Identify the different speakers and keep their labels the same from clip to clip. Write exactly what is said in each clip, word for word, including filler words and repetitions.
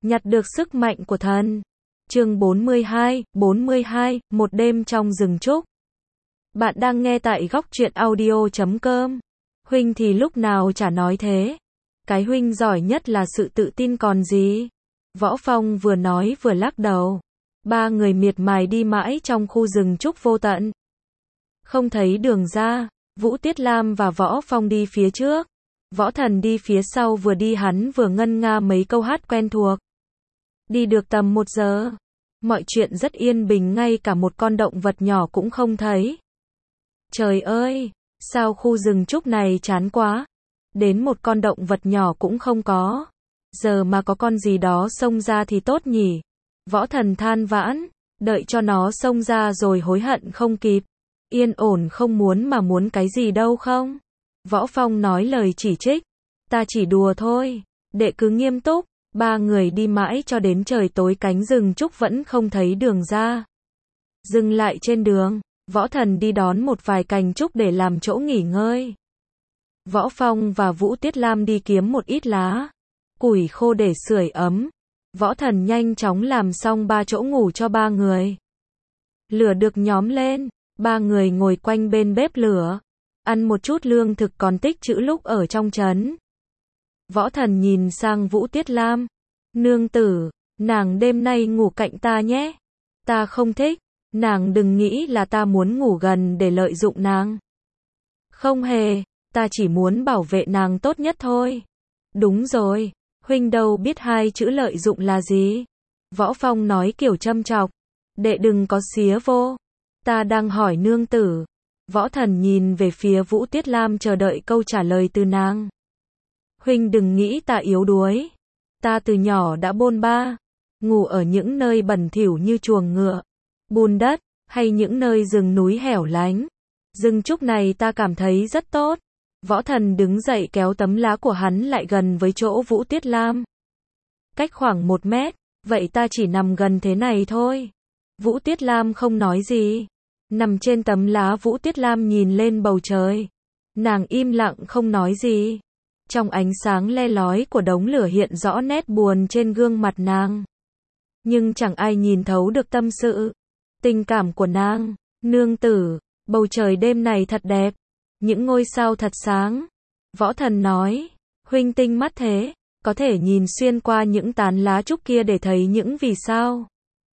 Speaker 1: nhặt được sức mạnh của thần. Chương bốn mươi hai, bốn mươi hai, một đêm trong rừng trúc. Bạn đang nghe tại góc truyện audio chấm com. Huynh thì lúc nào chả nói thế. Cái huynh giỏi nhất là sự tự tin còn gì. Võ Phong vừa nói vừa lắc đầu. Ba người miệt mài đi mãi trong khu rừng trúc vô tận. Không thấy đường ra, Vũ Tiết Lam và Võ Phong đi phía trước. Võ Thần đi phía sau, vừa đi hắn vừa ngân nga mấy câu hát quen thuộc. Đi được tầm một giờ, mọi chuyện rất yên bình, ngay cả một con động vật nhỏ cũng không thấy. Trời ơi, sao khu rừng trúc này chán quá. Đến một con động vật nhỏ cũng không có. Giờ mà có con gì đó xông ra thì tốt nhỉ. Võ Thần than vãn, đợi cho nó xông ra rồi hối hận không kịp. Yên ổn không muốn mà muốn cái gì đâu không? Võ Phong nói lời chỉ trích. Ta chỉ đùa thôi, đệ cứ nghiêm túc. Ba người đi mãi cho đến trời tối, cánh rừng trúc vẫn không thấy đường ra. Dừng lại trên đường, Võ Thần đi đón một vài cành trúc để làm chỗ nghỉ ngơi. Võ Phong và Vũ Tiết Lam đi kiếm một ít lá, củi khô để sưởi ấm. Võ Thần nhanh chóng làm xong ba chỗ ngủ cho ba người. Lửa được nhóm lên, ba người ngồi quanh bên bếp lửa, ăn một chút lương thực còn tích trữ lúc ở trong trấn. Võ Thần nhìn sang Vũ Tiết Lam. Nương tử, nàng đêm nay ngủ cạnh ta nhé. Ta không thích, nàng đừng nghĩ là ta muốn ngủ gần để lợi dụng nàng. Không hề, ta chỉ muốn bảo vệ nàng tốt nhất thôi. Đúng rồi, huynh đâu biết hai chữ lợi dụng là gì. Võ Phong nói kiểu châm chọc. Đệ đừng có xía vô. Ta đang hỏi nương tử. Võ Thần nhìn về phía Vũ Tiết Lam chờ đợi câu trả lời từ nàng. Huynh đừng nghĩ ta yếu đuối. Ta từ nhỏ đã bôn ba, ngủ ở những nơi bẩn thỉu như chuồng ngựa, bùn đất, hay những nơi rừng núi hẻo lánh. Rừng trúc này ta cảm thấy rất tốt. Võ Thần đứng dậy kéo tấm lá của hắn lại gần với chỗ Vũ Tiết Lam. Cách khoảng một mét, vậy ta chỉ nằm gần thế này thôi. Vũ Tiết Lam không nói gì. Nằm trên tấm lá, Vũ Tiết Lam nhìn lên bầu trời. Nàng im lặng không nói gì. Trong ánh sáng le lói của đống lửa hiện rõ nét buồn trên gương mặt nàng. Nhưng chẳng ai nhìn thấu được tâm sự, tình cảm của nàng. Nương tử, bầu trời đêm này thật đẹp. Những ngôi sao thật sáng. Võ Thần nói, huynh tinh mắt thế, có thể nhìn xuyên qua những tán lá trúc kia để thấy những vì sao.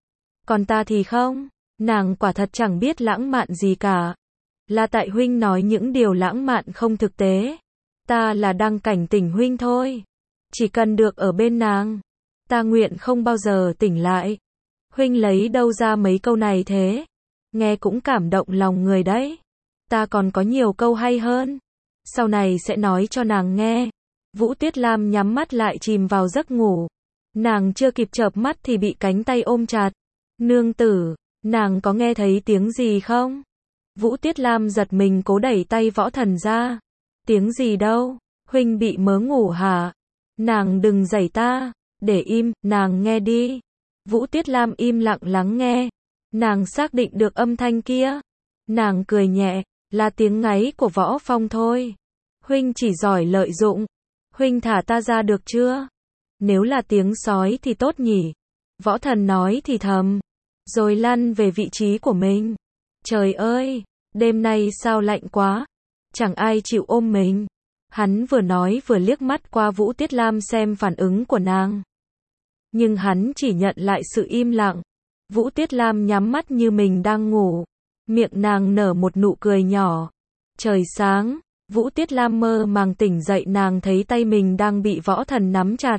Speaker 1: Còn ta thì không, nàng quả thật chẳng biết lãng mạn gì cả. Là tại huynh nói những điều lãng mạn không thực tế. Ta là đang cảnh tỉnh huynh thôi. Chỉ cần được ở bên nàng, ta nguyện không bao giờ tỉnh lại. Huynh lấy đâu ra mấy câu này thế? Nghe cũng cảm động lòng người đấy. Ta còn có nhiều câu hay hơn. Sau này sẽ nói cho nàng nghe. Vũ Tiết Lam nhắm mắt lại chìm vào giấc ngủ. Nàng chưa kịp chợp mắt thì bị cánh tay ôm chặt. Nương tử, nàng có nghe thấy tiếng gì không? Vũ Tiết Lam giật mình cố đẩy tay Võ Thần ra. Tiếng gì đâu? Huynh bị mớ ngủ hả? Nàng đừng giày ta. Để im, nàng nghe đi. Vũ Tiết Lam im lặng lắng nghe. Nàng xác định được âm thanh kia. Nàng cười nhẹ, là tiếng ngáy của Võ Phong thôi. Huynh chỉ giỏi lợi dụng. Huynh thả ta ra được chưa? Nếu là tiếng sói thì tốt nhỉ? Võ Thần nói thì thầm, rồi lăn về vị trí của mình. Trời ơi, đêm nay sao lạnh quá. Chẳng ai chịu ôm mình. Hắn vừa nói vừa liếc mắt qua Vũ Tiết Lam xem phản ứng của nàng. Nhưng hắn chỉ nhận lại sự im lặng. Vũ Tiết Lam nhắm mắt như mình đang ngủ. Miệng nàng nở một nụ cười nhỏ. Trời sáng, Vũ Tiết Lam mơ màng tỉnh dậy, nàng thấy tay mình đang bị Võ Thần nắm chặt.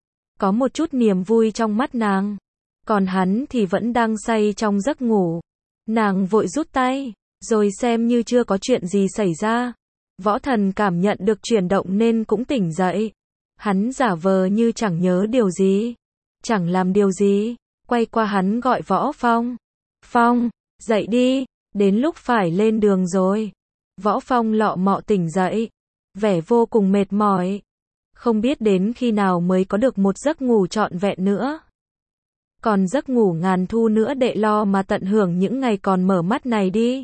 Speaker 1: Có một chút niềm vui trong mắt nàng. Còn hắn thì vẫn đang say trong giấc ngủ. Nàng vội rút tay, rồi xem như chưa có chuyện gì xảy ra. Võ Thần cảm nhận được chuyển động nên cũng tỉnh dậy. Hắn giả vờ như chẳng nhớ điều gì, chẳng làm điều gì. Quay qua hắn gọi Võ Phong. Phong, dậy đi, đến lúc phải lên đường rồi. Võ Phong lọ mọ tỉnh dậy, vẻ vô cùng mệt mỏi. Không biết đến khi nào mới có được một giấc ngủ trọn vẹn nữa. Còn giấc ngủ ngàn thu nữa đệ lo mà tận hưởng những ngày còn mở mắt này đi.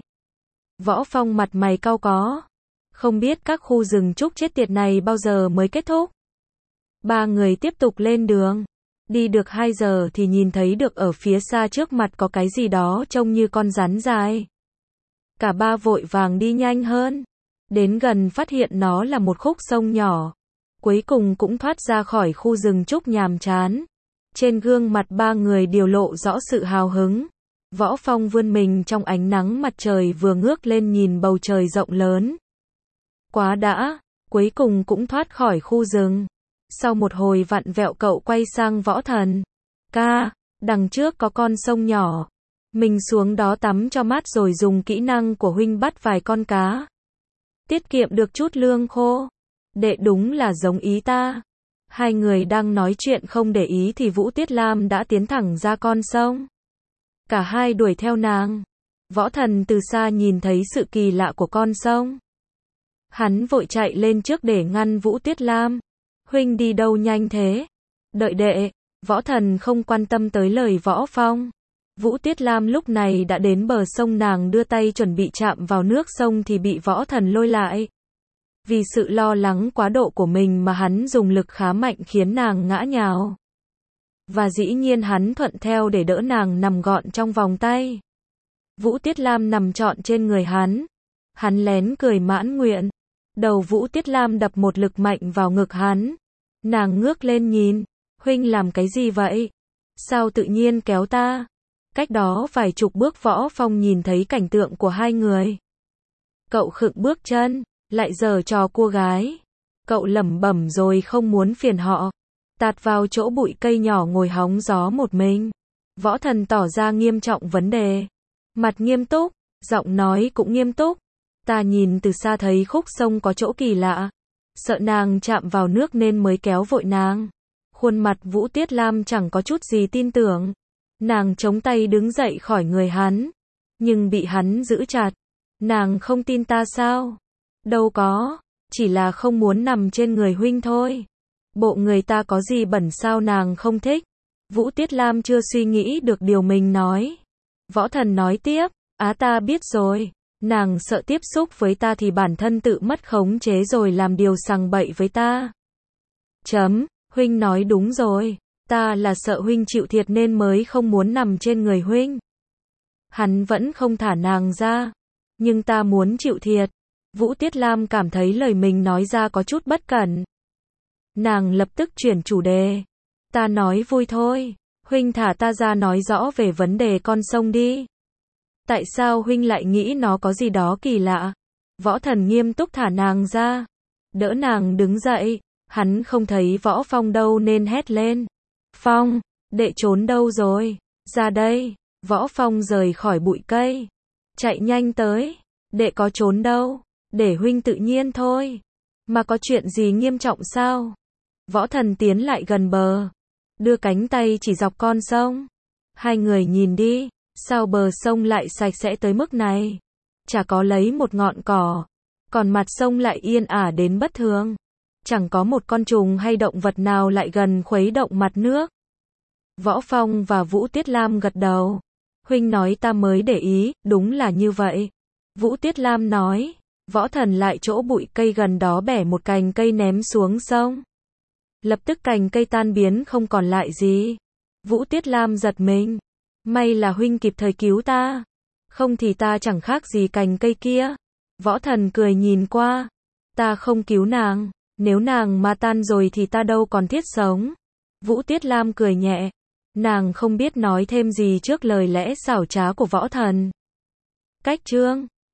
Speaker 1: Võ Phong mặt mày cau có. Không biết các khu rừng trúc chết tiệt này bao giờ mới kết thúc. Ba người tiếp tục lên đường. Đi được hai giờ thì nhìn thấy được ở phía xa trước mặt có cái gì đó trông như con rắn dài. Cả ba vội vàng đi nhanh hơn. Đến gần phát hiện nó là một khúc sông nhỏ. Cuối cùng cũng thoát ra khỏi khu rừng trúc nhàm chán. Trên gương mặt ba người đều lộ rõ sự hào hứng. Võ Phong vươn mình trong ánh nắng mặt trời vừa ngước lên nhìn bầu trời rộng lớn. Quá đã, cuối cùng cũng thoát khỏi khu rừng. Sau một hồi vặn vẹo cậu quay sang Võ Thần. Ca, đằng trước có con sông nhỏ. Mình xuống đó tắm cho mát rồi dùng kỹ năng của huynh bắt vài con cá. Tiết kiệm được chút lương khô. Đệ đúng là giống ý ta. Hai người đang nói chuyện không để ý thì Vũ Tiết Lam đã tiến thẳng ra con sông. Cả hai đuổi theo nàng. Võ Thần từ xa nhìn thấy sự kỳ lạ của con sông. Hắn vội chạy lên trước để ngăn Vũ Tiết Lam. Huynh đi đâu nhanh thế? Đợi đệ. Võ Thần không quan tâm tới lời Võ Phong. Vũ Tiết Lam lúc này đã đến bờ sông, nàng đưa tay chuẩn bị chạm vào nước sông thì bị Võ Thần lôi lại. Vì sự lo lắng quá độ của mình mà hắn dùng lực khá mạnh khiến nàng ngã nhào. Và dĩ nhiên hắn thuận theo để đỡ nàng nằm gọn trong vòng tay. Vũ Tiết Lam nằm trọn trên người hắn. Hắn lén cười mãn nguyện. Đầu Vũ Tiết Lam đập một lực mạnh vào ngực hắn. Nàng ngước lên nhìn. Huynh làm cái gì vậy? Sao tự nhiên kéo ta? Cách đó vài chục bước Võ Phong nhìn thấy cảnh tượng của hai người. Cậu khựng bước chân, lại giở trò cua gái. Cậu lẩm bẩm rồi không muốn phiền họ. Tạt vào chỗ bụi cây nhỏ ngồi hóng gió một mình. Võ Thần tỏ ra nghiêm trọng vấn đề. Mặt nghiêm túc, giọng nói cũng nghiêm túc. Ta nhìn từ xa thấy khúc sông có chỗ kỳ lạ. Sợ nàng chạm vào nước nên mới kéo vội nàng. Khuôn mặt Vũ Tiết Lam chẳng có chút gì tin tưởng. Nàng chống tay đứng dậy khỏi người hắn. Nhưng bị hắn giữ chặt. Nàng không tin ta sao? Đâu có. Chỉ là không muốn nằm trên người huynh thôi. Bộ người ta có gì bẩn sao nàng không thích? Vũ Tiết Lam chưa suy nghĩ được điều mình nói. Võ Thần nói tiếp. Á ta biết rồi. Nàng sợ tiếp xúc với ta thì bản thân tự mất khống chế rồi làm điều sằng bậy với ta. Chấm. Huynh nói đúng rồi. Ta là sợ huynh chịu thiệt nên mới không muốn nằm trên người huynh. Hắn vẫn không thả nàng ra. Nhưng ta muốn chịu thiệt. Vũ Tiết Lam cảm thấy lời mình nói ra có chút bất cẩn. Nàng lập tức chuyển chủ đề. Ta nói vui thôi. Huynh thả ta ra nói rõ về vấn đề con sông đi. Tại sao huynh lại nghĩ nó có gì đó kỳ lạ? Võ Thần nghiêm túc thả nàng ra. Đỡ nàng đứng dậy. Hắn không thấy Võ Phong đâu nên hét lên. Phong, đệ trốn đâu rồi? Ra đây. Võ Phong rời khỏi bụi cây. Chạy nhanh tới. Đệ có trốn đâu? Để huynh tự nhiên thôi. Mà có chuyện gì nghiêm trọng sao? Võ Thần tiến lại gần bờ. Đưa cánh tay chỉ dọc con sông. Hai người nhìn đi. Sao bờ sông lại sạch sẽ tới mức này? Chả có lấy một ngọn cỏ. Còn mặt sông lại yên ả đến bất thường. Chẳng có một con trùng hay động vật nào lại gần khuấy động mặt nước. Võ Phong và Vũ Tiết Lam gật đầu. Huynh nói ta mới để ý, đúng là như vậy. Vũ Tiết Lam nói. Võ Thần lại chỗ bụi cây gần đó bẻ một cành cây ném xuống sông. Lập tức cành cây tan biến không còn lại gì. Vũ Tiết Lam giật mình. May là huynh kịp thời cứu ta. Không thì ta chẳng khác gì cành cây kia. Võ Thần cười nhìn qua. Ta không cứu nàng. Nếu nàng mà tan rồi thì ta đâu còn thiết sống. Vũ Tiết Lam cười nhẹ. Nàng không biết nói thêm gì trước lời lẽ xảo trá của Võ Thần. Cách chương